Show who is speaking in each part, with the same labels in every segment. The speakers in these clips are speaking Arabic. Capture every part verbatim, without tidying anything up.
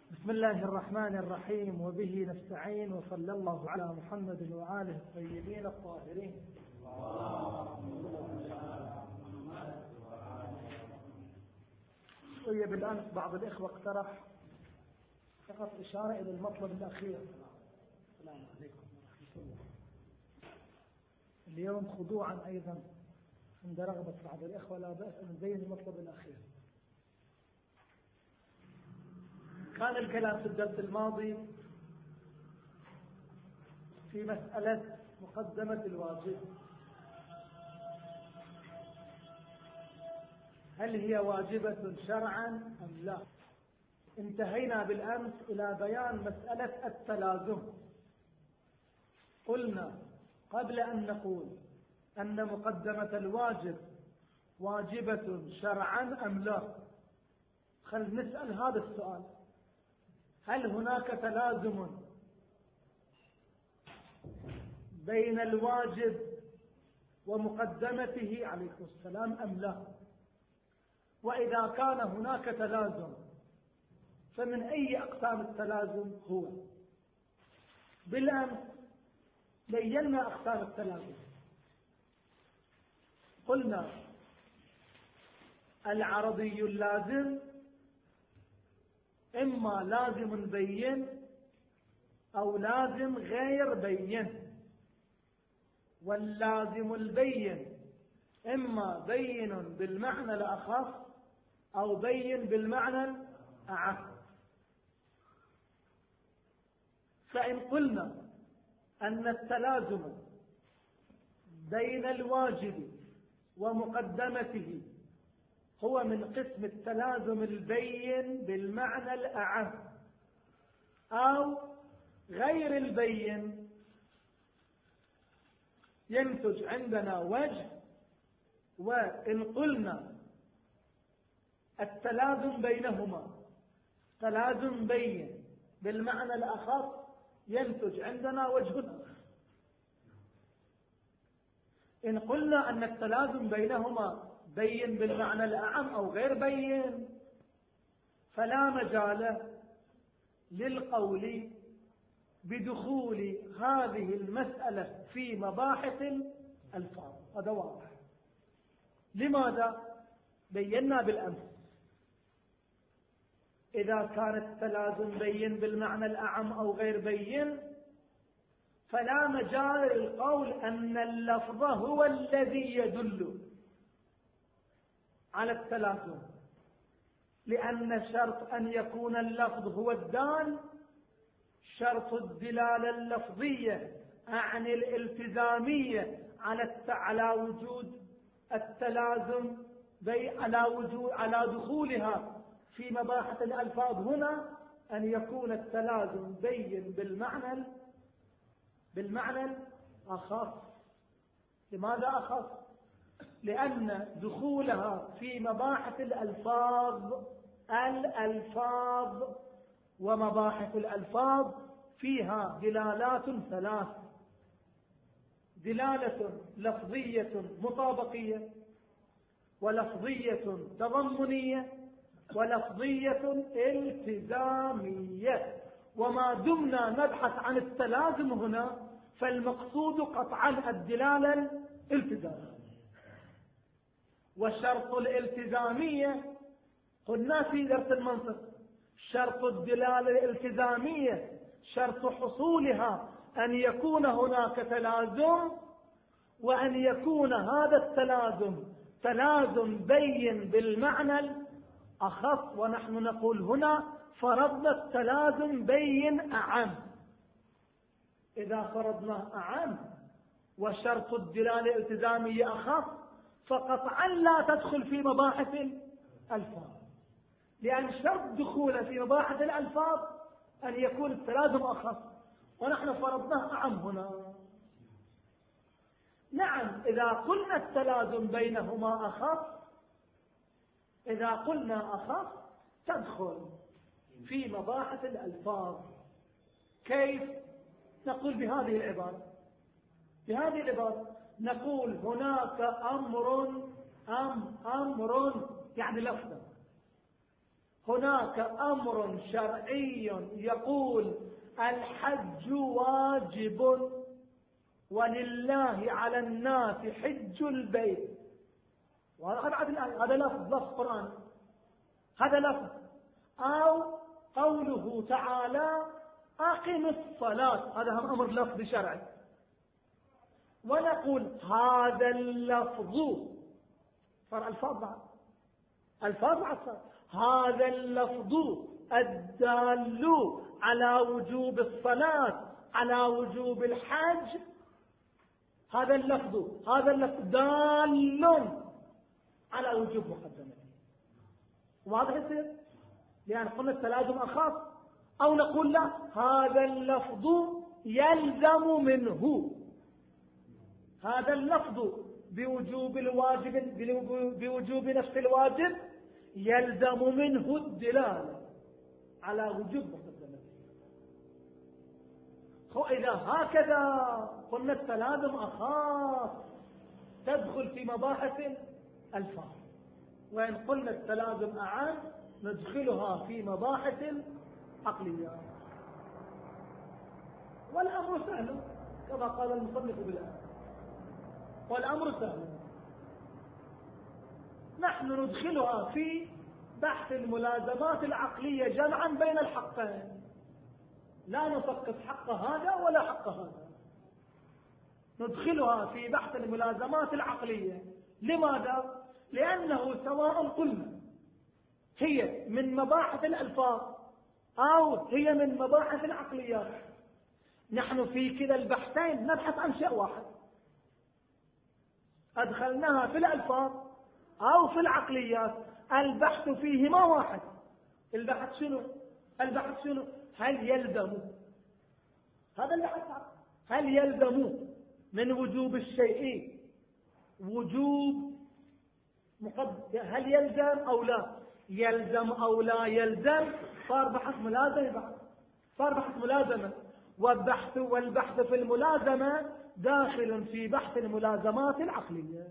Speaker 1: بسم الله الرحمن الرحيم، وبه نستعين، وصلى الله على محمد وآله الطيبين الطاهرين. وهي بالأمس بعض الإخوة اقترح فقط إشارة إلى المطلب الأخير. السلام عليكم ورحمة الله. اليوم خضوعا أيضا عند رغبة بعض الإخوة لا بأس أن نبين المطلب الأخير. كان الكلام في الدرس الماضي في مسألة مقدمة الواجب، هل هي واجبة شرعا أم لا؟ انتهينا بالأمس إلى بيان مسألة التلازم. قلنا قبل أن نقول أن مقدمة الواجب واجبة شرعا أم لا، خل نسأل هذا السؤال: هل هناك تلازم بين الواجب ومقدمته عليكم السلام أم لا؟ وإذا كان هناك تلازم فمن أي أقسام التلازم هو؟ بالأمس بينا أقسام التلازم. قلنا العرضي اللازم إما لازم بين أو لازم غير بين، واللازم البين إما بين بالمعنى الأخص أو بين بالمعنى الأعم. فإن قلنا أن التلازم بين الواجب ومقدمته هو من قسم التلازم البين بالمعنى الأعم أو غير البين، ينتج عندنا وجه. وإن قلنا التلازم بينهما تلازم بين بالمعنى الأخص ينتج عندنا وجه. إن قلنا أن التلازم بينهما بين بالمعنى الأعم أو غير بين فلا مجال للقول بدخول هذه المسألة في مباحث الألفاظ. هذا واضح. لماذا؟ بينا بالأمس إذا كان التلازم بين بالمعنى الأعم أو غير بين فلا مجال للقول أن اللفظ هو الذي يدل على التلازم، لأن شرط أن يكون اللفظ هو الدال شرط الدلالة اللفظية عن الالتزامية على على وجود التلازم بي على وجود على دخولها في مباحث الألفاظ هنا أن يكون التلازم بين بالمعنى بالمعنى الأخص. لماذا أخص؟ لأن دخولها في مباحث الألفاظ الألفاظ ومباحث الألفاظ فيها دلالات ثلاث: دلالة لفظية مطابقية، ولفظية تضمنية، ولفظية التزامية. وما دمنا نبحث عن التلازم هنا فالمقصود قطعا الدلالة الالتزامية. والشرط الالتزامية قلنا في درس المنطق شرط الدلالة الالتزامية شرط حصولها أن يكون هناك تلازم، وأن يكون هذا التلازم تلازم بين بالمعنى الأخص. ونحن نقول هنا فرضنا التلازم بين أعم. إذا فرضنا أعم وشرط الدلالة الالتزامية أخص فقطعا لا تدخل في مباحث الألفاظ، لأن شرط دخول في مباحث الألفاظ أن يكون التلازم أخص، ونحن فرضناه أعم هنا. نعم، إذا قلنا التلازم بينهما أخص إذا قلنا أخص تدخل في مباحث الألفاظ. كيف؟ نقول بهذه العبارة بهذه العبارة نقول هناك أمر أم أمر يعني لفظا، هناك أمر شرعي يقول الحج واجب ولله على الناس حج البيت، هذا لفظ لفظ قرآن، هذا لفظ. أو قوله تعالى أقم الصلاة، هذا هم أمر لفظ شرعي. ونقول هذا اللفظ صار الفاظ بعد الفاظ بعد صار هذا اللفظ الدال على وجوب الصلاة على وجوب الحج، هذا اللفظ هذا اللفظ دال على وجوب مقدمته. واضح يصير؟ لأن قلنا التلازم أخاف. أو نقول لا، هذا اللفظ يلزم منه، هذا اللفظ بوجوب الواجب بوجوب نفس الواجب يلزم منه الدلالة على وجوب مقدمته. وإذا هكذا قلنا التلازم أخاف تدخل في مباحث الألفاظ، وإن قلنا التلازم أعم ندخلها في مباحث العقليات. والأمر سهل كما قال المصنف بالآية، والأمر سهل. نحن ندخلها في بحث الملازمات العقلية جمعا بين الحقين، لا نفقد حق هذا ولا حق هذا، ندخلها في بحث الملازمات العقلية. لماذا؟ لأنه سواء قلنا هي من مباحث الألفاظ أو هي من مباحث العقليات، نحن في كلا البحثين نبحث عن شيء واحد، أدخلناها في الألفاظ أو في العقليات البحث فيهما واحد. البحث شنو؟ البحث شنو؟ هل يلزم، هذا البحث، هل يلزم من وجوب الشيء وجوب مقدم، هل يلزم أو لا يلزم أو لا يلزم، صار بحث ملازمة بعد، صار بحث ملازمة. والبحث والبحث في الملازمة داخل في بحث الملازمات العقلية.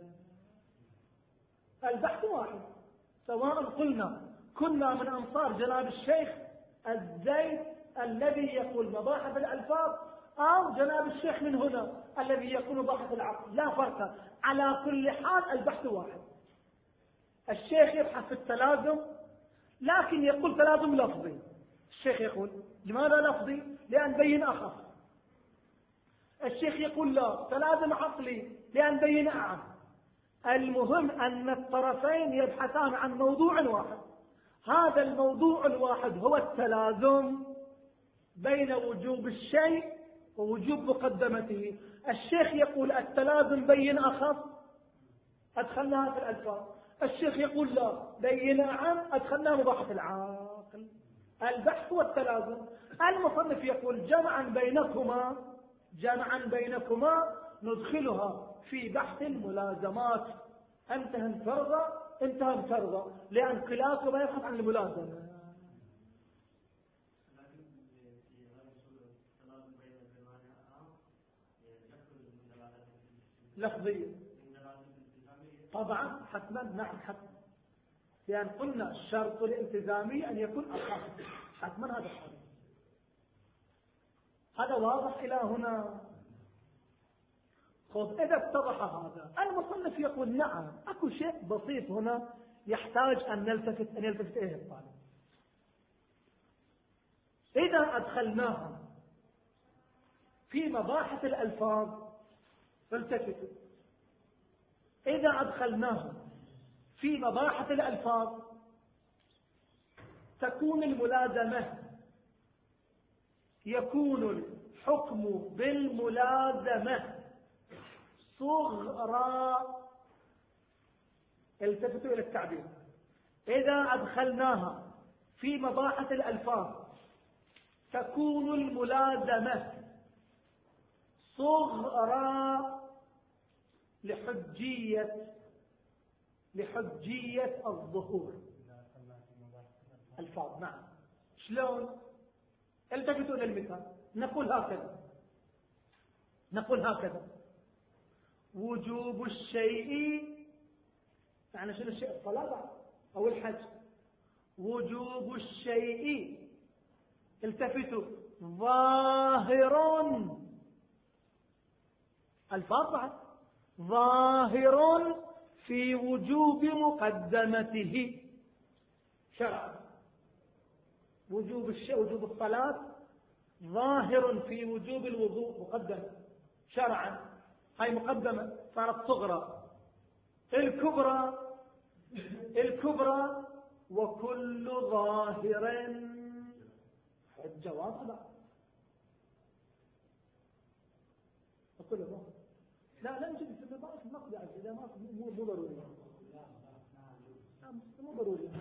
Speaker 1: البحث واحد، سواء قلنا كنا من أنصار جناب الشيخ الزيد الذي يقول مباحث الألفاظ أو جناب الشيخ من هنا الذي يقول مباحث العقل، لا فرق. على كل حال البحث واحد. الشيخ يبحث في التلازم لكن يقول تلازم لفظي، الشيخ يقول لماذا لفظي؟ لأن بين أخف. الشيخ يقول لا، تلازم عقلي لأن بين أعم. المهم أن الطرفين يبحثان عن موضوع واحد، هذا الموضوع الواحد هو التلازم بين وجوب الشيء ووجوب مقدمته. الشيخ يقول التلازم بين أخف، أدخلناها في الألفاظ. الشيخ يقول لا، بين أعم، أدخلناها مباحث العقل. البحث والتلازم. المصنف يقول جمعا بينكما جمعا بينكما ندخلها في بحث الملازمات. انتهى انفرض انتهى انفرض لأن خلافه ما يبحث عن الملازمة. لفظية طبعا حتما، نعم حتما، لأن قلنا الشرط الالتزامي أن يكون أخف، حتما هذا الشرط. هذا واضح إلى هنا؟ خذ إذا اتضح هذا، المصنف يقول نعم أكو شيء بسيط هنا يحتاج أن نلتفت أن يلتفت إليه الطالب. إذا أدخلناها في مباحث الألفاظ فالتفتوا، إذا أدخلناها في مباحث الألفاظ تكون الملازمة، يكون الحكم بالملازمة صغرى. التفتوا إلى التعبير. إذا أدخلناها في مباحث الألفاظ تكون الملازمة صغرى لحجية لحجية الظهور الفاظ. نعم. شلون؟ التفتوا إلى المثال. نقول هكذا نقول هكذا وجوب الشيء، يعني شنو الشيء؟ الصلاة أو الحج. وجوب الشيء، التفتوا، ظاهر، الفاظ ظاهر في وجوب مقدمته شرعا. وجوب الشيء، وجوب الصلاة ظاهر في وجوب الوضوء مقدم شرعا، هاي مقدمة صارت صغرى. الكبرى، الكبرى وكل ظاهر حجة واصلة. وكل ظاهر لا لا نجد في النظام النقد إذا ما مو مو ضروري، مو ضروري.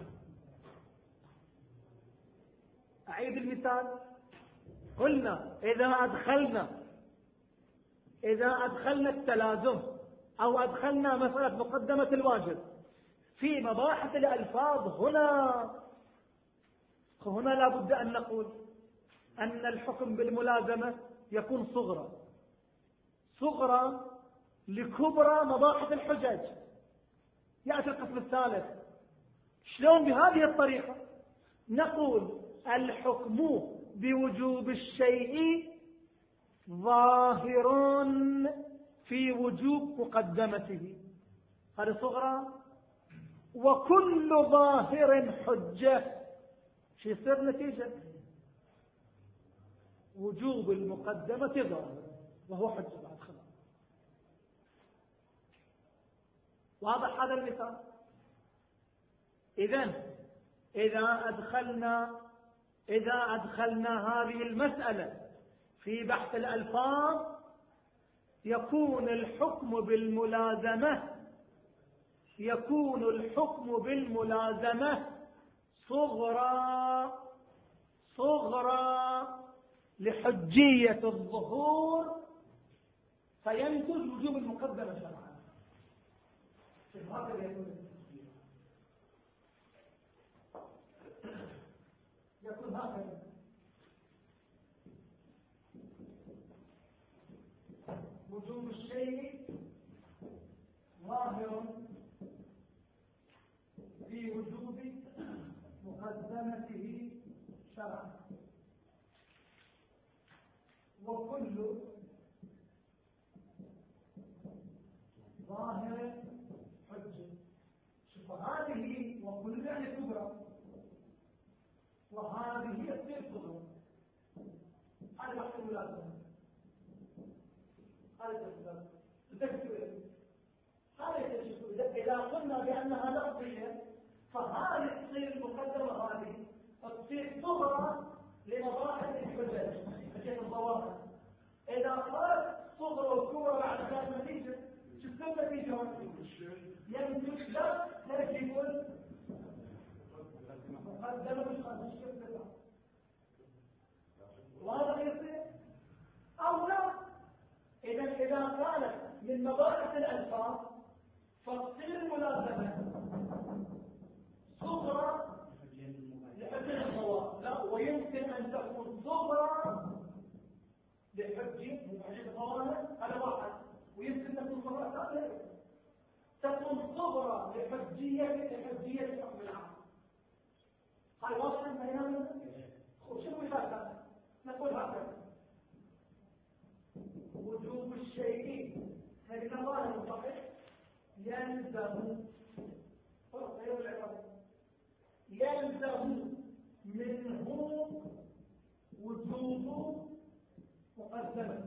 Speaker 1: أعيد المثال. قلنا إذا أدخلنا إذا أدخلنا التلازم أو أدخلنا مسألة مقدمة الواجب في مباحث الألفاظ، هنا هنا لا بد أن نقول أن الحكم بالملازمة يكون صغرى صغرى لكبرى مباحث الحجج. يأتي القسم الثالث. شلون؟ بهذه الطريقة نقول الحكم بوجوب الشيء ظاهر في وجوب مقدمته، هذه صغرى. وكل ظاهر حجة، شو يصير نتيجة؟ وجوب المقدمة ظاهر وهو حجة بعد خلاص. واضح هذا المثال؟ إذن إذا أدخلنا إذا أدخلنا هذه المسألة في بحث الألفاظ يكون الحكم بالملازمة يكون الحكم بالملازمة صغرى صغرى لحجية الظهور، فينتج وجوب المقدمة شرعا. هكذا يكون يكون هكذا. وجوب الشيء ظاهر في وجوب مقدمته شرعا، وكل ظاهر حجة. شوف هذه وكل يعني كبرى، وهذه هي السير صغرى. هذا وقت الملازمة، هذا تذكر هذا يتشكل. إذا قلنا بأنها لفظية فهذه تصير المقدمة، هذه تصير صغرى لمباحث الحجج حجة الظواهر. إذا قالت صغرى وكبرى بعد ذلك النتيجة شو تصير النتيجة؟ ينتج لا تجب مقدمة الشكل. وهذا يصير أو لا. إذا إذا قالت من مباحث الألفاظ فتصير الملازمة صغرى لحجة الظواهر، لا، ويمكن أن تكون صغرى لحجة الظواهر، هذا واحد. ويمكن تكون صغرى ثانية، تكون صغرى لحجية لحجية الحكم العام. هاي واضح بيننا. وشو مثال؟ نقول هكذا: وجوب الشيء هذه ظاهر صحيح يلزم يلزم منه وجوب مقدمة.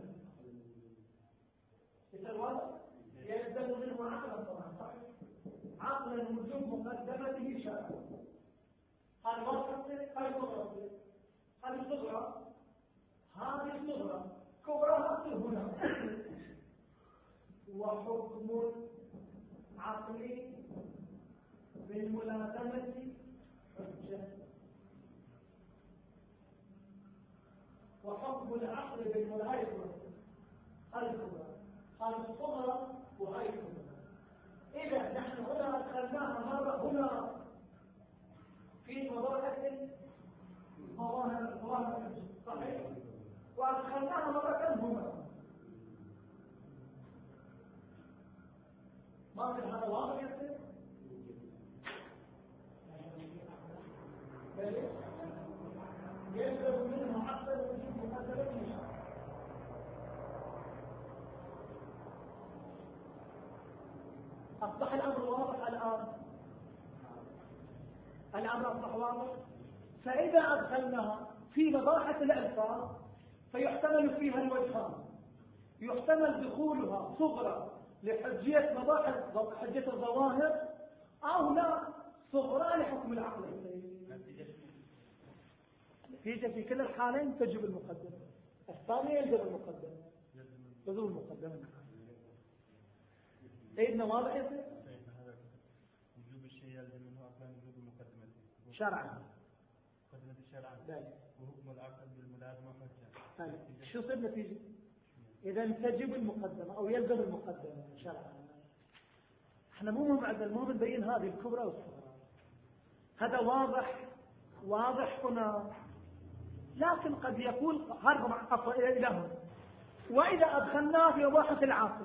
Speaker 1: يلزم منه عقلا طبعا صحيح، عقلا وجوب مقدمته شرعا. هذا واضح. هذه صغرى، هذه صغرى، هذه صغرى، كبرى هنا. وحكم عقلي بالملازمة حجة، وحكم العقل بالملازمة هذه كبرى، هذه الصغرى وهي كبرى. إذا نحن هنا أدخلناها مرة هنا في مباحث ظواهر ظواهر صحيح، وأدخلناها مرة هنا. ما في هذا واضح يصير؟ أصبح الأمر واضح الآن، الأمر أصبح واضح. فإذا أدخلناها في مباحث الألفاظ فيحتمل فيها الوجهان، يحتمل دخولها صغرى لحجية مباحث حجية الظواهر، أو لا صغرى لحكم العقل. نتيجة في كل الحالين تجب المقدمة، الثانية يلزم المقدمة، يلزم المقدمة. سيدنا واضح يا سيد؟
Speaker 2: وجوب الشيء يلزم منه أصلا وجوب المقدمة
Speaker 1: شرعا،
Speaker 2: مقدمة الشرع وحكم العقل بالملازمة حجة.
Speaker 1: شو يصير نتيجة؟ إذا تجب المقدمة أو يلزم المقدمة شرعا. احنا مو مهم عندنا، المهم نبين هذه الكبرى والصغرى. هذا واضح واضح هنا، لكن قد يقول هرب عقصة إلى هنا. وإذا أدخلناه في مباحث العاقل،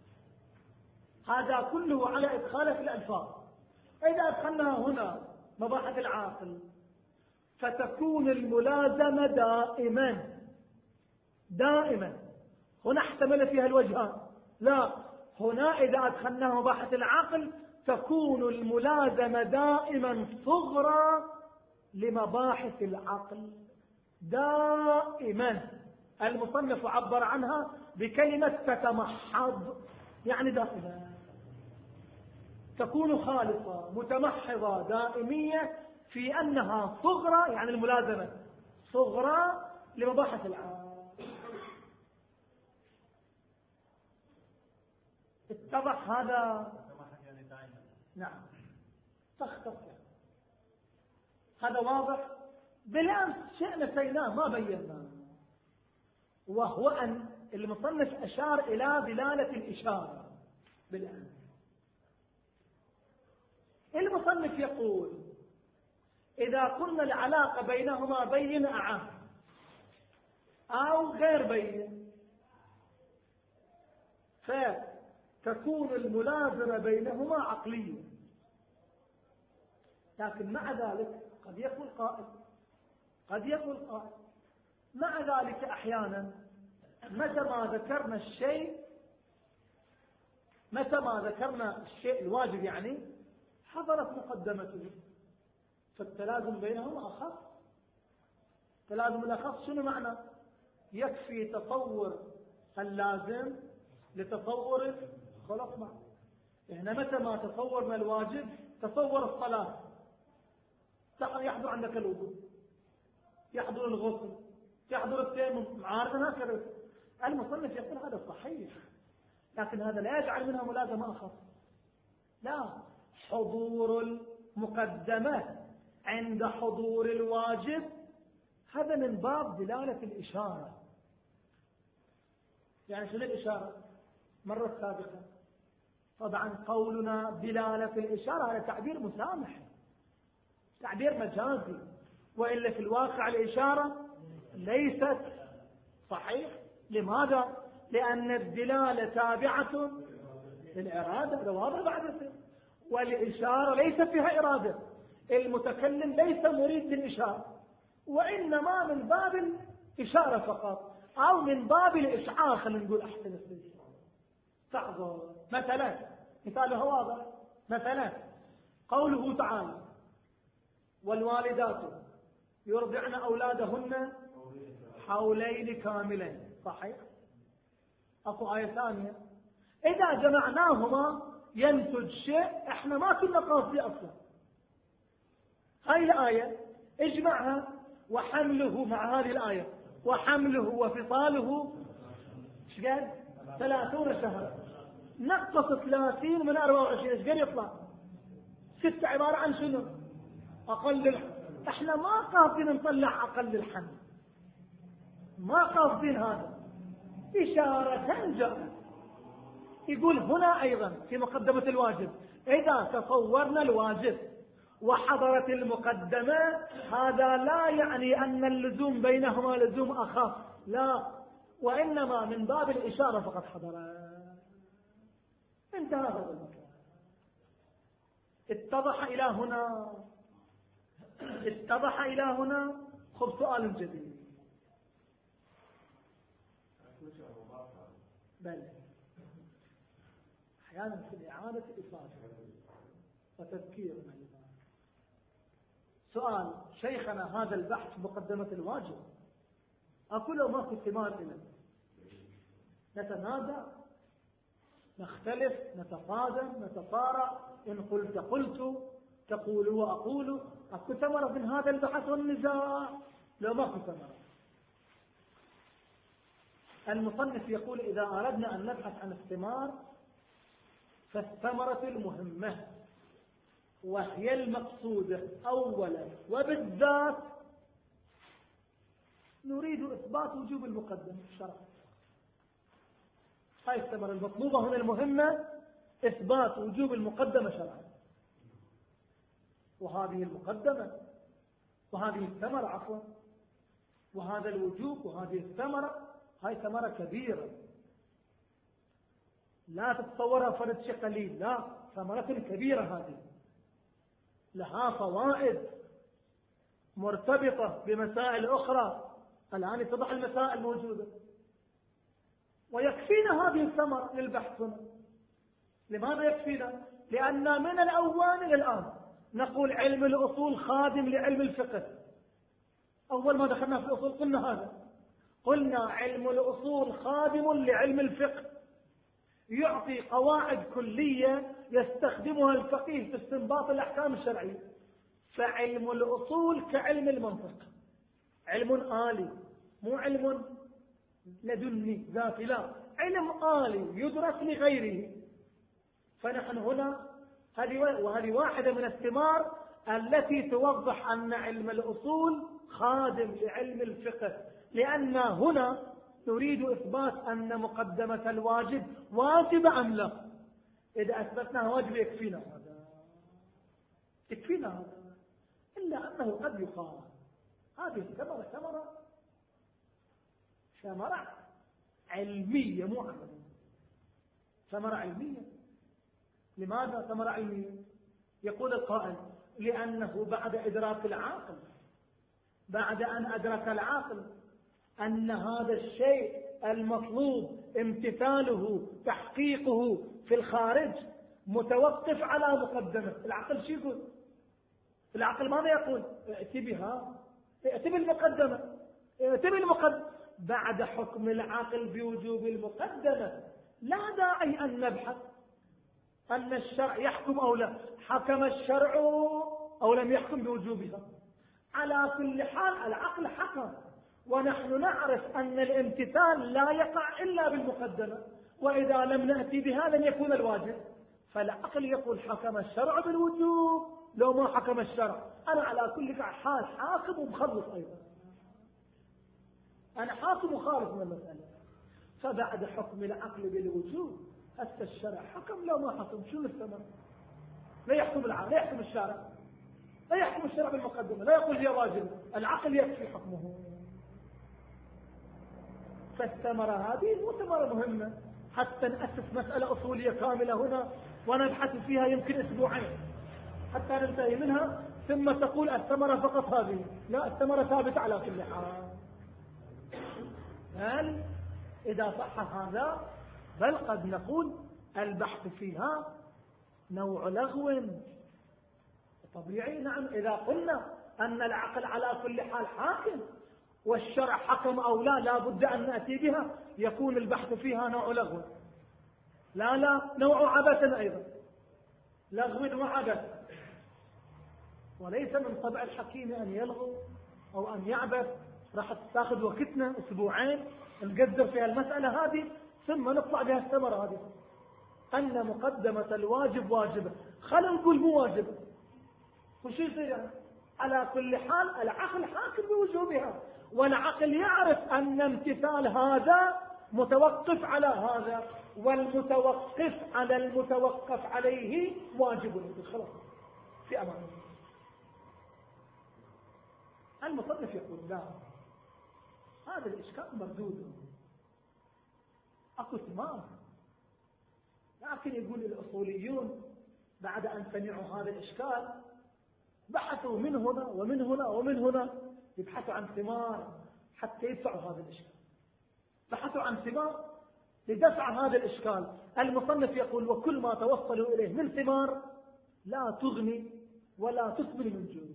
Speaker 1: هذا كله على إدخاله في الألفاظ. إذا أدخلناه هنا مباحث العاقل فتكون الملازمة دائما دائما. هنا احتمل فيها الوجهان، لا، هنا إذا أدخلناه مباحث العقل تكون الملازمة دائما صغرى لمباحث العقل دائما. المصنف عبر عنها بكلمة تتمحض، يعني دائما تكون خالصة متمحضة دائمية في أنها صغرى، يعني الملازمة صغرى لمباحث العقل. اتضح هذا؟ نعم تختصر. هذا واضح. بالأمس شيء نسيناه ما بيناه، وهو أن المصنف أشار إلى دلالة الإشارة. بالأمس المصنف يقول إذا قلنا العلاقة بينهما بين أعم أو غير بين، فتكون الملازمة بينهما عقلية. لكن مع ذلك قد يقول قائل قد يقول قائل مع ذلك أحيانا متى ما ذكرنا الشيء متى ما ذكرنا الشيء الواجب يعني حضرت مقدمته، فالتلازم بينهما أخف. تلازم الأخف شنو معنى؟ يكفي تصور اللازم لتصور خلق معه. هنا متى ما تصورنا الواجب تصور الصلاة، يحضر عندك الوضوء، يحضر الغسل، يحضر التيمم، معارضة هكذا. المصنف يقول هذا صحيح، لكن هذا لا يجعل منها ملازمة أخف. لا، حضور المقدمة عند حضور الواجب هذا من باب دلالة الإشارة. يعني شنو الإشارة؟ مرة سابقة طبعا قولنا دلالة الإشارة هذا تعبير مسامح، تعبير مجازي، وإلا في الواقع الإشارة ليست صحيح. لماذا؟ لأن الدلالة تابعة للإرادة، هذا واضح بعد، والإشارة ليس فيها إرادة. المتكلم ليس مريد للإشارة، وإنما من باب الإشارة فقط، أو من باب الإشعار. خلينا نقول أحسن السيد تحضر مثلا، مثاله واضح، مثلا قوله تعالى والوالدات يرضعن أولادهن حولين كاملين، صحيح؟ أكو آية ثانية إذا جمعناهما ينتج شيء احنا ما كنا قاصدين أصلا. هاي الآية اجمعها وحمله مع هذه الآية، وحمله وفصاله ايش قال؟ ثلاثون شهرا. نقص ثلاثين من أربعة وعشرين ايش قال يطلع؟ ستة عبارة عن شنو؟ أقل الحمل. احنا ما قاصدين نطلع أقل الحمل، ما قاصدين هذا، إشارة جاءت. يقول هنا أيضا في مقدمة الواجب إذا تصورنا الواجب وحضرت المقدمة هذا لا يعني أن اللزوم بينهما لزوم أخف، لا، وإنما من باب الإشارة فقط حضر. انتهى هذا المكان. اتضح إلى هنا اتضح إلى هنا. خب سؤال جديد. بل أحيانا في إعادة إفادة وتذكير. سؤال شيخنا، هذا البحث مقدمة الواجب، أقول ما في ثمار إليه، نتنازع، نختلف، نتفاضل، نتصارع، إن قلت قلت، تقول وأقول، أكو ثمرة من هذا البحث والنزاع؟ لو ما في ثمرة. المصنف يقول إذا أردنا أن نبحث عن الثمار فالثمرة المهمة وهي المقصودة أولا وبالذات نريد إثبات وجوب المقدمة الشرع. هاي الثمرة المطلوبة هنا المهمة إثبات وجوب المقدمة شرعا. وهذه المقدمة وهذه الثمرة عفوا وهذا الوجوب وهذه الثمرة، هاي ثمرة كبيرة لا تتصورها فرد شيء قليل، لا، ثمرة كبيرة، هذه لها فوائد مرتبطة بمسائل أخرى. الآن اتضح المسائل موجودة ويكفينا هذه الثمرة للبحث هنا. لماذا يكفينا؟ لأن من الأول إلى الآن نقول علم الأصول خادم لعلم الفقه. أول ما دخلنا في الأصول قلنا هذا، قلنا علم الأصول خادم لعلم الفقه، يعطي قواعد كلية يستخدمها الفقيه في استنباط الأحكام الشرعية. فعلم الأصول كعلم المنطق، علم آلي، مو علم لدني ذاتي، لا، علم آلي يدرس لغيره. فنحن هنا هذه وهذه واحدة من الثمار التي توضح أن علم الأصول خادم لعلم الفقه، لأن هنا نريد إثبات أن مقدمة الواجب واجب أم لا. إذا أثبتناها واجب يكفينا هذا، يكفينا هذا، إلا أنه قد يقال هذه الثمرة ثمرة ثمرة علمية مو عملية، ثمرة علمية. لماذا ثمرة علمية؟ يقول القائل لأنه بعد إدراك العاقل، بعد أن أدرك العاقل أن هذا الشيء المطلوب امتثاله تحقيقه في الخارج متوقف على مقدمة العقل. شو يقول العقل؟ ماذا يقول؟ ائتي بها، ائتي بالمقدمة، ائتي بالمقدمة. بعد حكم العقل بوجوب المقدمة لا داعي أن نبحث أن الشرع يحكم أو لا، حكم الشرع أو لم يحكم بوجوبها. على كل حال العقل حكم، ونحن نعرف أن الامتثال لا يقع إلا بالمقدمة، وإذا لم نأتي بها لن يكون الواجب. فالعقل يقول حكم الشرع بالوجوب، لو ما حكم الشرع أنا على كل حال حاكم ومخلص أيضا، أنا حاكم وخالص من المسألة. فبعد حكم العقل بالوجوب حتى الشرع حكم، لو ما حكم شو الثمن؟ لا يحكم العقل، لا يحكم الشرع، لا يحكم الشرع بالمقدمة، لا يقول هي واجب، العقل يكفي حكمه. فالثمرة هذه مو ثمرة مهمة حتى نأسس مسألة أصولية كاملة هنا ونبحث فيها يمكن أسبوعين حتى ننتهي منها، ثم تقول الثمرة فقط هذه. لا، الثمرة ثابتة على كل حال. بل إذا صح هذا بل قد نقول البحث فيها نوع لغو طبيعي. نعم، إذا قلنا أن العقل على كل حال حاكم والشرع حكم أو لا لا بد أن نأتي بها، يكون البحث فيها نوع لغو. لا لا، نوع عبث أيضا، لغو وعبث. وليس من طبع الحكيم أن يلغو أو أن يعبث. راح تاخذ وقتنا أسبوعين نقدر فيها المسألة هذه ثم نطلع بها الثمرة هذه أن مقدمة الواجب واجبة. خلينا نقول مو واجبة، وشو يصير يعني؟ على كل حال العقل حاكم بوجوبها، والعقل يعرف أن امتثال هذا متوقف على هذا، والمتوقف على المتوقف عليه واجب. خلاص في أمان. المصنف يقول لا، هذا الإشكال مردود، أكو ثمار. لكن يقول الأصوليون بعد أن سمعوا هذا الإشكال بحثوا من هنا ومن هنا ومن هنا، يبحثوا عن ثمار حتى يدفعوا هذا الإشكال. بحثوا عن ثمار لدفع هذا الإشكال المصنف يقول وكل ما توصلوا إليه من ثمار لا تغني ولا تثمن من جوع.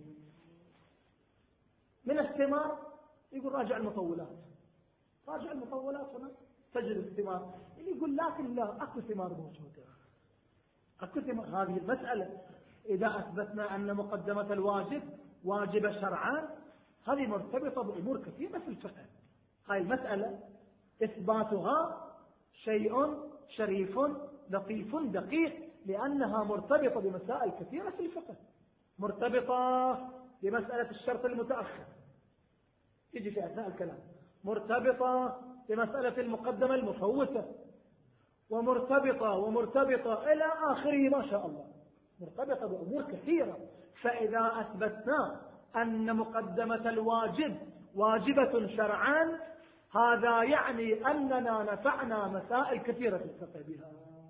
Speaker 1: من الثمار يقول راجع المطولات، راجع المطولات هنا تجد الثمار. اللي يقول لكن لا، أكو ثمار موجودة، أكو ثمار. هذه المسألة إذا أثبتنا أن مقدمة الواجب واجب شرعا، هذه مرتبطة بأمور كثيرة في الفقه. هاي المسألة إثباتها شيء شريف لطيف دقيق، لأنها مرتبطة بمسائل كثيرة في الفقه، مرتبطة بمسألة الشرط المتأخر يجي في أثناء الكلام، مرتبطة بمسألة المقدمة المفوتة، ومرتبطة ومرتبطة إلى آخره ما شاء الله، مرتبطة بأمور كثيرة. فإذا أثبتنا أن مقدمة الواجب واجبة شرعا، هذا يعني أننا نفعنا مسائل كثيرة في الفقه بها،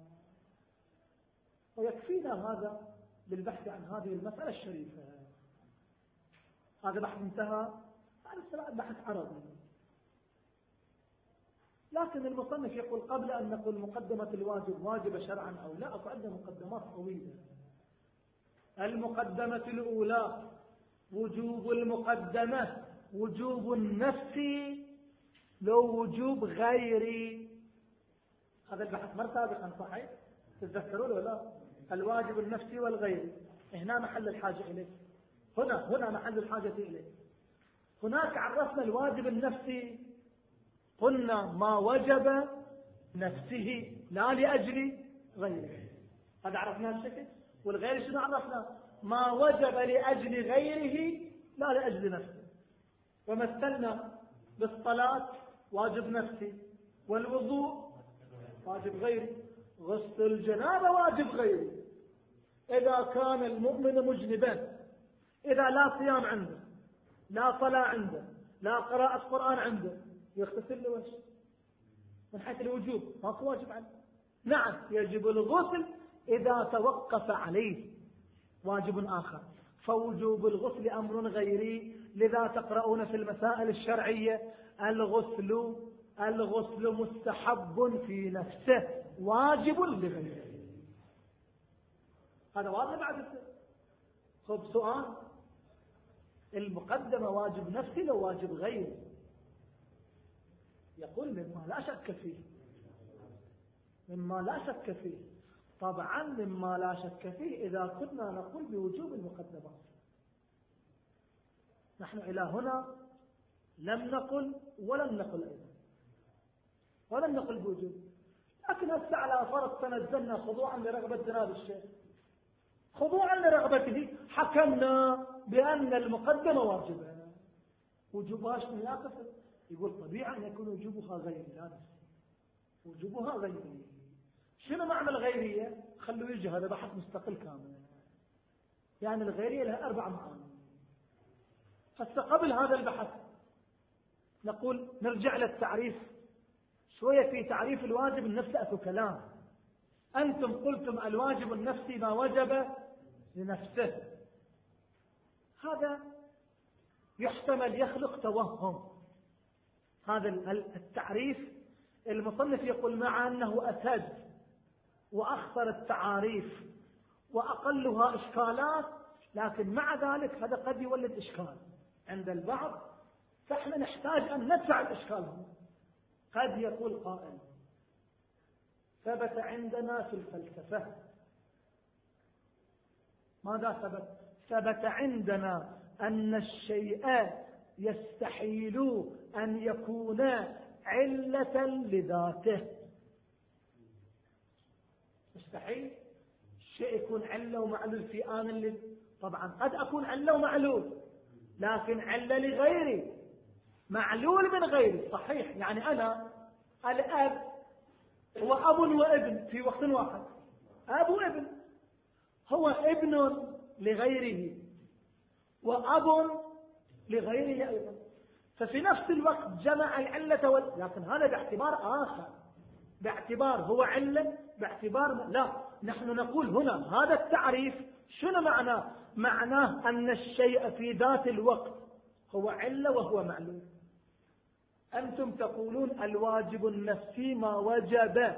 Speaker 1: ويكفينا هذا للبحث عن هذه المسألة الشريفة. هذا بحث انتهى، هذا بحث عرضي. لكن المصنف يقول قبل أن نقول مقدمة الواجب واجب شرعا أو لا، فعندنا مقدمات طويلة. المقدمة الأولى وجوب المقدمة وجوب النفس لو وجوب غيري. هذا البحث مر سابقا صحيح؟ تتذكرون ولا؟ الواجب النفسي والغيري، هنا محل الحاجة إليه، هنا هنا محل الحاجة إليه. هناك عرفنا الواجب النفسي، قلنا ما وجب نفسه لا لأجل غيره، هذا عرفنا الشكل. والغير شنو عرفنا؟ ما وجب لأجل غيره لا لأجل نفسه. ومثلنا بالصلاة واجب نفسي، والوضوء واجب غيري، غسل الجنابة واجب غيري. إذا كان المؤمن مجنبا، إذا لا صيام عنده، لا صلاة عنده، لا قراءة قرآن عنده، يغتسل له وش من حيث الوجوب؟ ماكو واجب عنه. نعم يجب الغسل إذا توقف عليه واجب آخر، فوجوب الغسل أمر غيري. لذا تقرؤون في المسائل الشرعية الغسل الغسل مستحب في نفسه واجب لغيره. هذا واضح بعد. خب سؤال، المقدمة واجب نفسي لو واجب غيري؟ يقول مما لا شك فيه، مما لا شك فيه. طبعا مما لا شك فيه إذا كنا نقول بوجوب المقدمات. نحن إلى هنا لم نقل ولم نقل أيضا، ولم نقل بوجوب، لكن هسه على فرض تنزلنا خضوعا لرغبة جناب الشيخ، خضوعا لرغبته حكمنا بأن المقدمة واجبة. وجوبها شنو يا؟ يقول طبيعي أن يكون وجوبها غيري لا نفسي، وجوبها غيري. شنو معنى الغيرية؟ خلوا يجي هذا بحث مستقل كامل. يعني الغيرية لها أربع معاني. هسه قبل هذا البحث نقول نرجع للتعريف شوية. في تعريف الواجب النفسي أكو كلام. أنتم قلتم الواجب النفسي ما وجب لنفسه، هذا يحتمل يخلق توهم. هذا التعريف المصنف يقول مع أنه أسد وأخطر التعاريف وأقلها إشكالات، لكن مع ذلك هذا قد يولد إشكال عند البعض، فإحنا نحتاج أن ندفع الإشكال هنا. قد يقول قائل ثبت عندنا في الفلسفة، ماذا ثبت؟ ثبت عندنا أن الشيء يستحيل أن يكون علة لذاته. مستحيل الشيء يكون علة ومعلول في آن اللي... طبعا قد أكون علة ومعلول، لكن علة لغيري، معلول من غيري. صحيح، يعني أنا الأب هو أب وابن في وقت واحد، أب وابن، هو ابن لغيره وأب لغيره أيضا، ففي نفس الوقت جمع العلة وال... لكن هذا باعتبار آخر، باعتبار هو علة، باعتبار لا. نحن نقول هنا هذا التعريف شنو معناه؟ معناه أن الشيء في ذات الوقت هو علة وهو معلول. أنتم تقولون الواجب النفسي ما وجب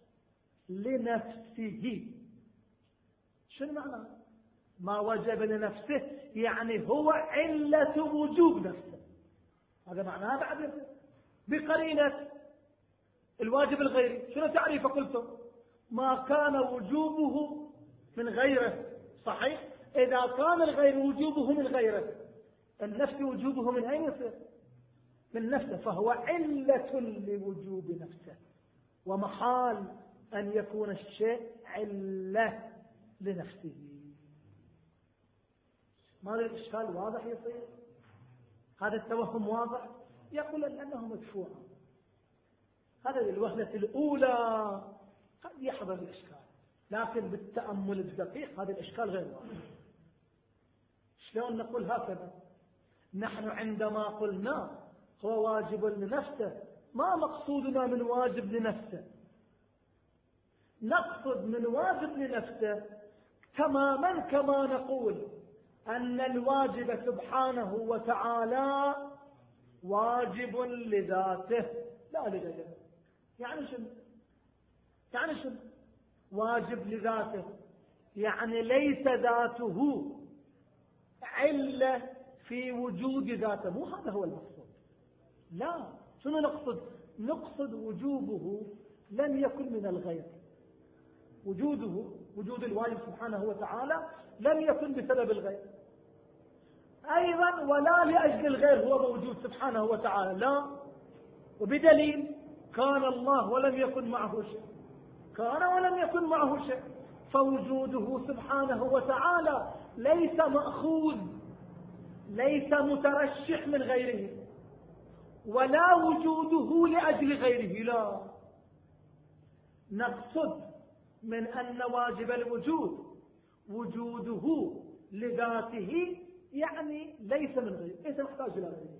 Speaker 1: لنفسه. شنو معنى ما وجب لنفسه؟ يعني هو علة وجوب نفسه. هذا معناه بعد بقرينة الواجب الغيري. شنو تعريفه؟ قلتم ما كان وجوبه من غيره. صحيح. إذا كان الغير وجوبه من غيره، النفس وجوبه من أين يصير؟ من نفسه، فهو علة لوجوب نفسه، ومحال أن يكون الشيء علة لنفسه. ما الإشكال واضح يصير؟ هذا التوهم واضح؟ يقول أنه مدفوع. هذا للوهلة الأولى قد يحضر الإشكال، لكن بالتأمل الدقيق هذا الإشكال غير واضح. شلون نقول هكذا؟ نحن عندما قلنا هو واجب لنفسه، ما مقصودنا من واجب لنفسه؟ نقصد من واجب لنفسه تماما كما نقول أن الواجب سبحانه وتعالى واجب لذاته لا لغيره. يعني شنو؟ يعني شنو واجب لذاته؟ يعني ليس ذاته علة في وجود ذاته. مو هذا هو المقصود. لا. شنو نقصد؟ نقصد وجوبه لم يكن من الغير. وجوده وجود الواجب سبحانه وتعالى لم يكن بسبب الغير أيضا، ولا لأجل الغير هو موجود سبحانه وتعالى. لا. وبدليل كان الله ولم يكن معه شيء، كان ولم يكن معه شيء، فوجوده سبحانه وتعالى ليس مأخوذ، ليس مترشح من غيره، ولا وجوده لأجل غيره. لا. نقصد من أن واجب الوجود وجوده لذاته، يعني ليس من غيره، ليس محتاج إلى غيره.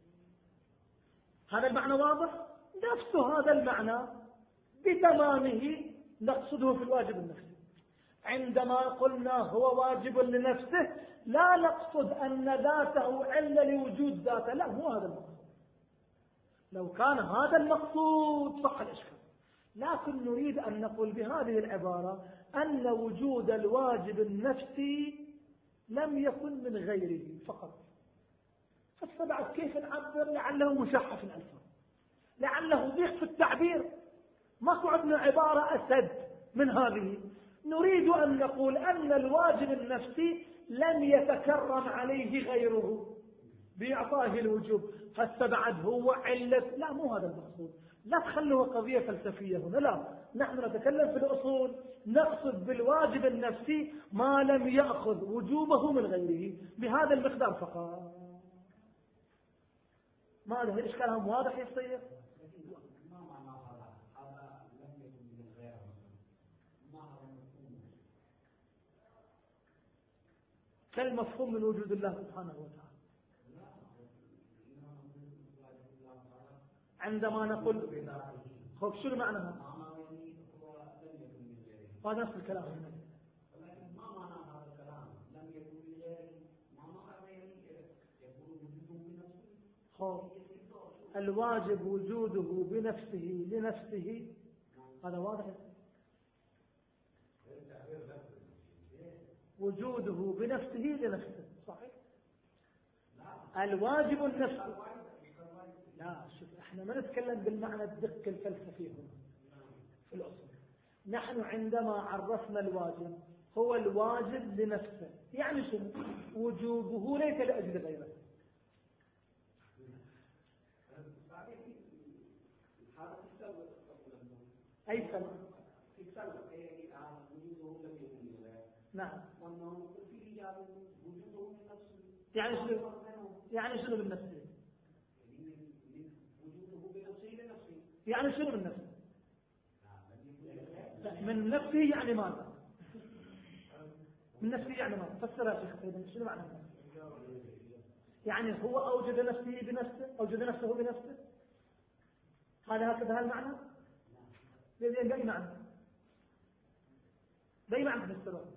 Speaker 1: هذا المعنى واضح؟ نفس هذا المعنى بتمامه نقصده في الواجب النفسي. عندما قلنا هو واجب لنفسه لا نقصد أن ذاته علة لوجود ذاته، لا، مو هذا المقصود. لو كان هذا المقصود صح الإشكال، لكن نريد أن نقول بهذه العبارة أن وجود الواجب النفسي لم يكن من غيره فقط. فاستبعد كيف نعبر؟ لعله مشحف الألفاظ، لعله ضيق في التعبير، ما عندنا عبارة أسد من هذه. نريد أن نقول أن الواجب النفسي لم يتكرم عليه غيره بإعطائه الوجوب، فاستبعد هو علة. لا، مو هذا المقصود. لا تخلوه قضية فلسفية هنا، لا، نحن نتكلم في الأصول. نقصد بالواجب النفسي ما لم يأخذ وجوبه من غيره بهذا المقدار فقط. ما هذا الإشكال هم واضح يصير؟
Speaker 2: ما معنى هذا؟ هذا لم يكن من غيره، ما هذا المفهوم؟
Speaker 1: كالمفهوم من وجود الله سبحانه وتعالى. عندما نقول خب شنو معناها؟ هذا نفس الكلام.
Speaker 2: ما معنى هذا الكلام؟ لم يكن من غيره، ما معنى يكون وجوده بنفسه؟
Speaker 1: خب الواجب وجوده بنفسه لنفسه، هذا واضح. وجوده بنفسه لنفسه، صحيح. الواجب النفسي. لا، شوف، احنا ما نتكلم بالمعنى الدق الفلسفي هنا في الأصول. نحن عندما عرفنا الواجب هو الواجب لنفسه، يعني شنو؟ وجوبه ليس لأجل غيره. أي سبب؟ نعم. يعني شنو؟ يعني شنو بالنفس؟ يعني شنو من نفسه؟ من نفسه يعني ماذا؟ من نفسه يعني ماذا؟ فسرها يا شيخ. شنو معنى نفسه؟ يعني هو أوجد نفسه بنفسه، أوجد نفسه بنفسه، هذا هكذا المعنى؟ زين، بأي معنى؟ بأي معنى تفسرها؟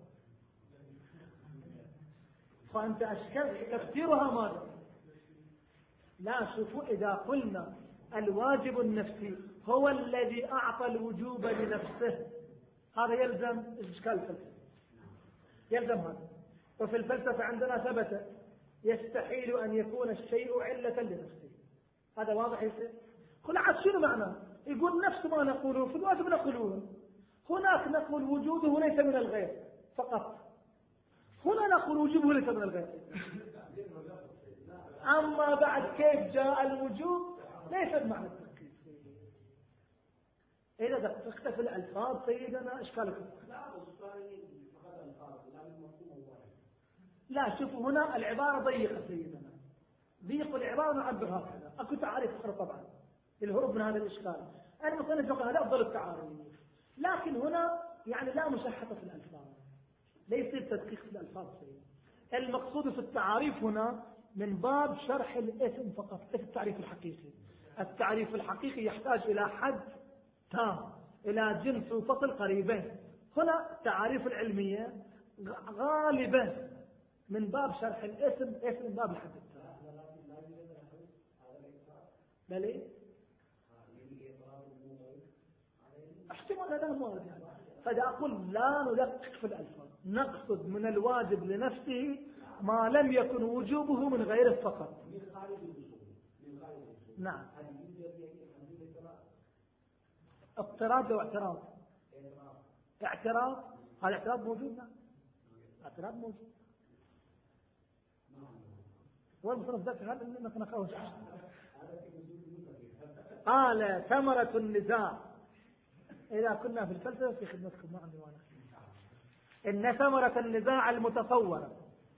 Speaker 1: فأنت أشكال تفسيرها ماذا؟ لا، شوفوا، إذا قلنا الواجب النفسي هو الذي أعطى الوجوب لنفسه، هذا يلزم إشكال الفلسفة، يلزم هذا. وفي الفلسفة عندنا ثبت يستحيل أن يكون الشيء علة لنفسه، هذا واضح يصير. خلاص شنو معنى؟ يقول نفس ما نقوله في الواجب نقوله، هناك نقول وجوده ليس من الغير فقط، هنا نقول وجوده ليس من الغير. أما بعد كيف جاء الوجوب ليس بمعنى التركيز. إذا تختلف الألفاظ سيدنا إشكالكم. لا شوفوا هنا العبارة ضيقة سيدنا، ضيق العبارة نعبر هكذا، أكو تعاريف أخرى طبعا للهروب من هذا الإشكال. أنا مثلا فقط هذا أفضل التعاريف، لكن هنا يعني لا مشحطة في الألفاظ، ليس تدقيق في الألفاظ سيدنا. المقصود في التعاريف هنا من باب شرح الاسم فقط، ليس التعريف الحقيقي. التعريف الحقيقي يحتاج إلى حد تام، إلى جنس وفصل قريبين. هنا التعاريف العلمية غالبا من باب شرح الاسم، ليس من باب الحد التام. بلي احتمال هذا موارد يعني. فإذا أقول لا ندقق في الألفاظ، نقصد من الواجب لنفسه ما لم يكن وجوبه من غيره فقط. نعم. اضطراب لو اعتراض، اعتراض هذا اعتراض موجود. نعم اعتراض موجود. والمصنف ذاك هذا اننا نقاوش. قال ثمرة النزاع، إذا كنا في الفلسفة في خدمتكم ما عندي وانا. إن ثمرة النزاع المتصورة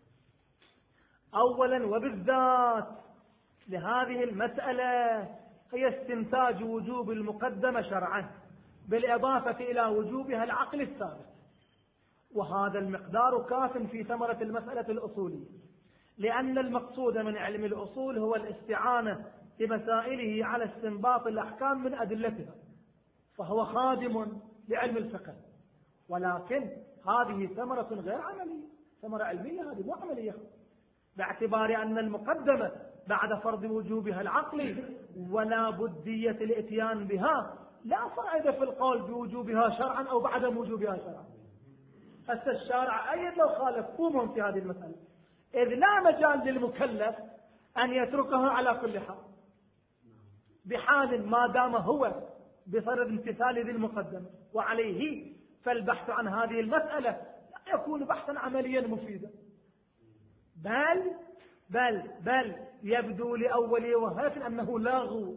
Speaker 1: أولا وبالذات لهذه المسألة هي استنتاج وجوب المقدمة شرعا بالإضافة إلى وجوبها العقل الثابت، وهذا المقدار كاف في ثمرة المسألة الأصولية، لأن المقصود من علم الأصول هو الاستعانة بمسائله على استنباط الأحكام من أدلتها، فهو خادم لعلم الفقه. ولكن هذه ثمرة غير عملية، ثمرة علمية، هذه مو عملية، باعتبار أن المقدمة بعد فرض وجوبها العقل ولا بدية الاتيان بها لا فائدة في القول بوجوبها شرعا أو بعدم وجوبها شرعا. هسه الشارع أيضا لو خالف فهمهم في هذه المسألة، إذ لا مجال للمكلف أن يتركها على كل حال، بحال ما دام هو بفرض امتثال ذي المقدمة، وعليه فالبحث عن هذه المسألة لا يكون بحثا عمليا مفيدا، بل بل بل يبدو لأولي وهلة أنه لاغو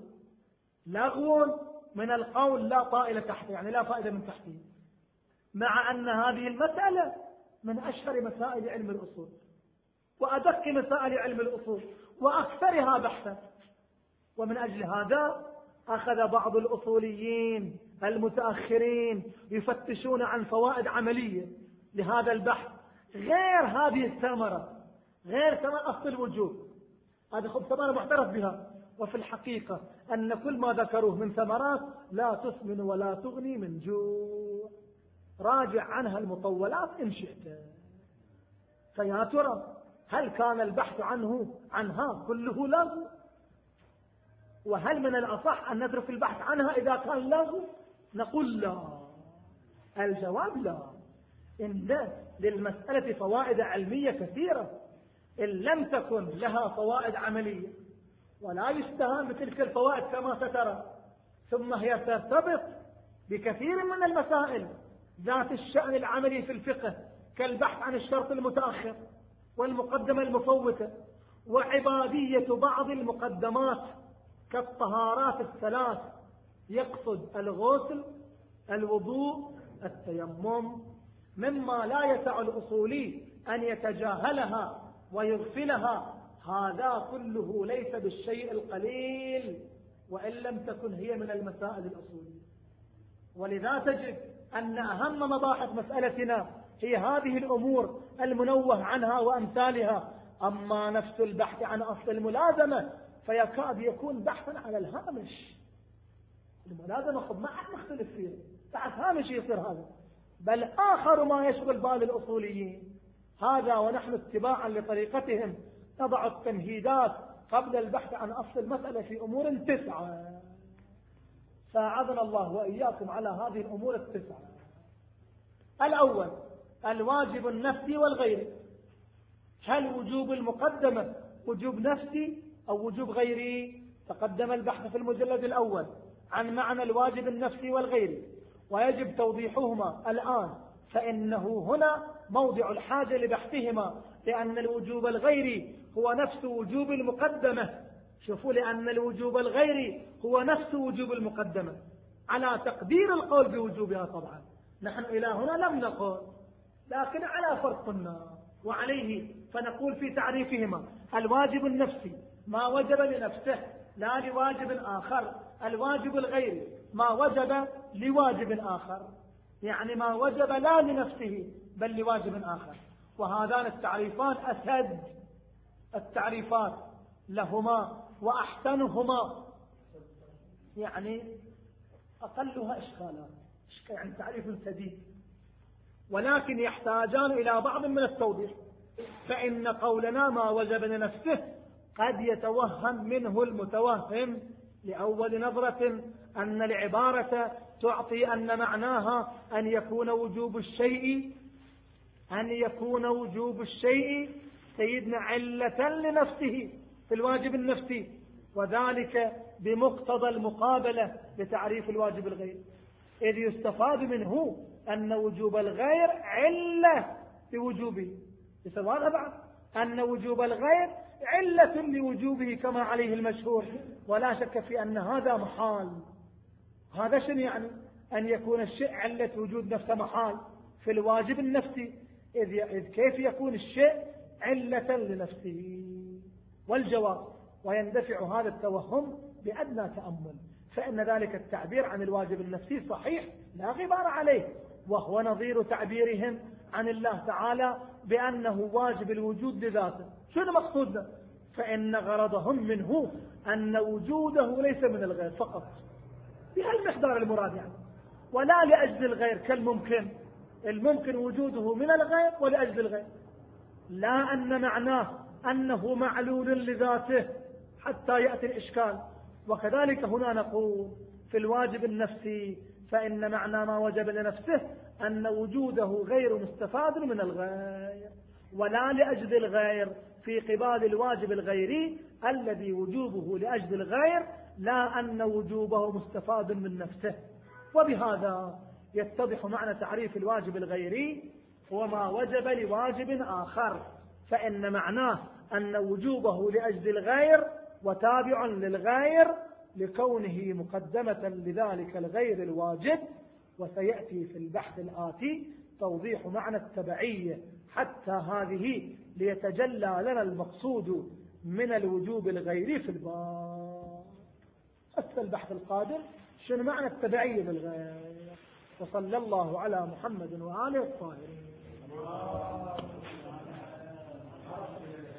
Speaker 1: لغو من القول لا طائل تحته، يعني لا فائدة من تحته، مع أن هذه المسألة من أشهر مسائل علم الأصول وأدق مسائل علم الأصول وأكثرها بحثا. ومن أجل هذا أخذ بعض الأصوليين المتأخرين يفتشون عن فوائد عملية لهذا البحث غير هذه الثمرة، غير ثمرة أصل الوجوب، هذه خب ثمرة معترف بها. وفي الحقيقة أن كل ما ذكروه من ثمرات لا تسمن ولا تغني من جوع، راجع عنها المطولات إن شئت. فيا ترى هل كان البحث عنه عنها كله لغو؟ وهل من الأصح أن نترك البحث عنها إذا كان لغو؟ نقول لا، الجواب لا. إن للمسألة فوائد علمية كثيرة، إن لم تكن لها فوائد عملية، ولا يستهان بتلك الفوائد كما سترى، ثم هي ترتبط بكثير من المسائل ذات الشأن العملي في الفقه، كالبحث عن الشرط المتأخر والمقدمة المفوتة وعبادية بعض المقدمات كالطهارات الثلاث، يقصد الغسل، الوضوء، التيمم، مما لا يسع الأصولي أن يتجاهلها ويغفلها. هذا كله ليس بالشيء القليل، وإن لم تكن هي من المسائل الأصولية. ولذا تجد أن أهم مباحث مسألتنا هي هذه الأمور المنوه عنها وأمثالها. أما نفس البحث عن أصل الملازمة فيكاد يكون بحثا على الهامش. الملازمة خب ما حد مختلف فيه، بحث هامش يصير هذا، بل آخر ما يشغل بال الأصوليين هذا، ونحن اتباعا لطريقتهم نضع التمهيدات قبل البحث عن أصل المسألة في أمور تسعة، ساعدنا الله وإياكم على هذه الأمور التسعة. الأول الواجب النفسي والغيري. هل وجوب المقدمة وجوب نفسي أو وجوب غيري؟ تقدم البحث في المجلد الأول عن معنى الواجب النفسي والغيري، ويجب توضيحهما الآن، فإنه هنا موضع الحاجة لبحثهما، لأن الوجوب الغيري هو نفس وجوب المقدمة. شوفوا، لأن الوجوب الغيري هو نفس وجوب المقدمة على تقدير القول بوجوبها. طبعا نحن إلى هنا لم نقل، لكن على فرق قلنا وعليه، فنقول في تعريفهما: الواجب النفسي ما وجب لنفسه لا لواجب آخر، الواجب الغيري ما وجب لواجب آخر، يعني ما وجب لا لنفسه بل لواجب آخر. وهذان التعريفان أسد التعريفات لهما وأحسنهما، يعني أقلها إشكالا، يعني تعريف سديد، ولكن يحتاجان إلى بعض من التوضيح. فإن قولنا ما وجب لنفسه قد يتوهم منه المتوهم لأول نظرة أن العبارة تعطي أن معناها أن يكون وجوب الشيء أن يكون وجوب الشيء سيدنا علة لنفسه في الواجب النفسي، وذلك بمقتضى المقابلة لتعريف الواجب الغير، إذ يستفاد منه أن وجوب الغير علة لوجوبه. يستفاد بعد أن وجوب الغير علة لوجوبه كما عليه المشهور، ولا شك في أن هذا محال. هذا شنو يعني؟ أن يكون الشيء علة وجود نفسه محال في الواجب النفسي، إذ, إذ كيف يكون الشيء علة لنفسه؟ والجواب: ويندفع هذا التوهم بأدنى تأمل، فإن ذلك التعبير عن الواجب النفسي صحيح لا غبار عليه، وهو نظير تعبيرهم عن الله تعالى بأنه واجب الوجود لذاته. شنو مقصودنا؟ فإن غرضهم منه أن وجوده ليس من الغير فقط بهالمقدار المراد يعني، ولا لأجل الغير كالممكن، الممكن وجوده من الغير ولأجل الغير، لا أن معناه أنه معلول لذاته حتى يأتي الإشكال. وكذلك هنا نقول في الواجب النفسي فإن معنى ما وجب لنفسه أن وجوده غير مستفاد من الغير، ولا لأجل الغير في قبال الواجب الغيري الذي وجوبه لأجل الغير، لا أن وجوبه مستفاد من نفسه. وبهذا يتضح معنى تعريف الواجب الغيري هو ما وجب لواجب آخر، فإن معناه أن وجوبه لأجل الغير وتابع للغير لكونه مقدمة لذلك الغير الواجب. وسيأتي في البحث الآتي توضيح معنى التبعية حتى هذه ليتجلى لنا المقصود من الوجوب الغيري في الباب. حتى البحث القادم شنو معنى التبعية بالغير. وصلى الله على محمد وآله الطاهرين.